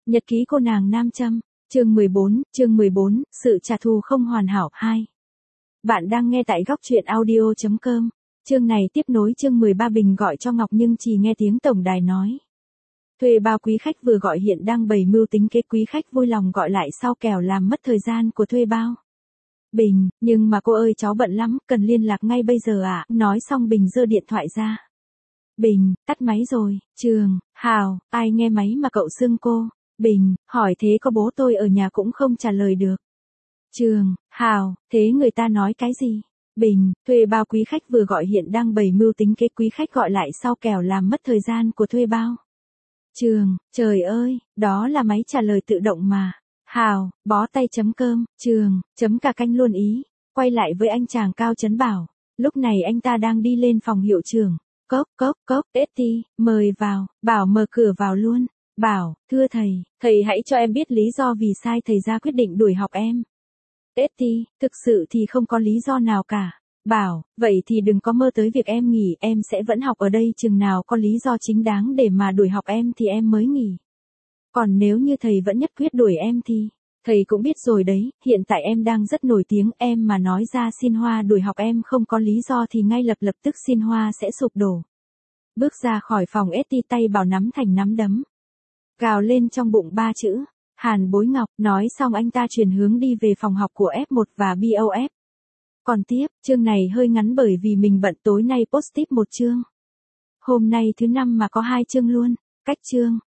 Nhật ký cô nàng nam châm, chương 14, sự trả thù không hoàn hảo 2. Bạn đang nghe tại góc truyện audio.com. Chương này tiếp nối chương 13 Bình gọi cho Ngọc nhưng chỉ nghe tiếng tổng đài nói. Thuê bao quý khách vừa gọi hiện đang bày mưu tính kế, quý khách vui lòng gọi lại sau kẻo làm mất thời gian của thuê bao. Bình, nhưng mà cô ơi cháu bận lắm, cần liên lạc ngay bây giờ ạ. Nói xong Bình giơ điện thoại ra. Bình, tắt máy rồi. Trường, Hào, ai nghe máy mà cậu xưng cô. Bình, hỏi thế có bố tôi ở nhà cũng không trả lời được. Trường, Hào, thế người ta nói cái gì? Bình, thuê bao quý khách vừa gọi hiện đang bày mưu tính kế, quý khách gọi lại sau kẻo làm mất thời gian của thuê bao. Trường, trời ơi, đó là máy trả lời tự động mà. Hào, bó tay chấm cơm, Trường, chấm cả canh luôn ý. Quay lại với anh chàng cao chấn bảo. Lúc này anh ta đang đi lên phòng hiệu trưởng. Cốc, Eti, mời vào, Bảo mở cửa vào luôn. Bảo, thưa thầy hãy cho em biết lý do vì sai thầy ra quyết định đuổi học em. Eti, thực sự thì không có lý do nào cả. Bảo, vậy thì đừng có mơ tới việc em nghỉ, em sẽ vẫn học ở đây, chừng nào có lý do chính đáng để mà đuổi học em thì em mới nghỉ. Còn nếu như thầy vẫn nhất quyết đuổi em thì, thầy cũng biết rồi đấy, hiện tại em đang rất nổi tiếng, em mà nói ra Xin Hoa đuổi học em không có lý do thì ngay lập tức Xin Hoa sẽ sụp đổ. Bước ra khỏi phòng Eti tay Bảo nắm thành nắm đấm. Gào lên trong bụng 3 chữ. Hàn Bối Ngọc, nói xong anh ta chuyển hướng đi về phòng học của F1 và BOF. Còn tiếp, chương này hơi ngắn bởi vì mình bận, tối nay post tiếp một chương. Hôm nay thứ 5 mà có 2 chương luôn. Cách chương,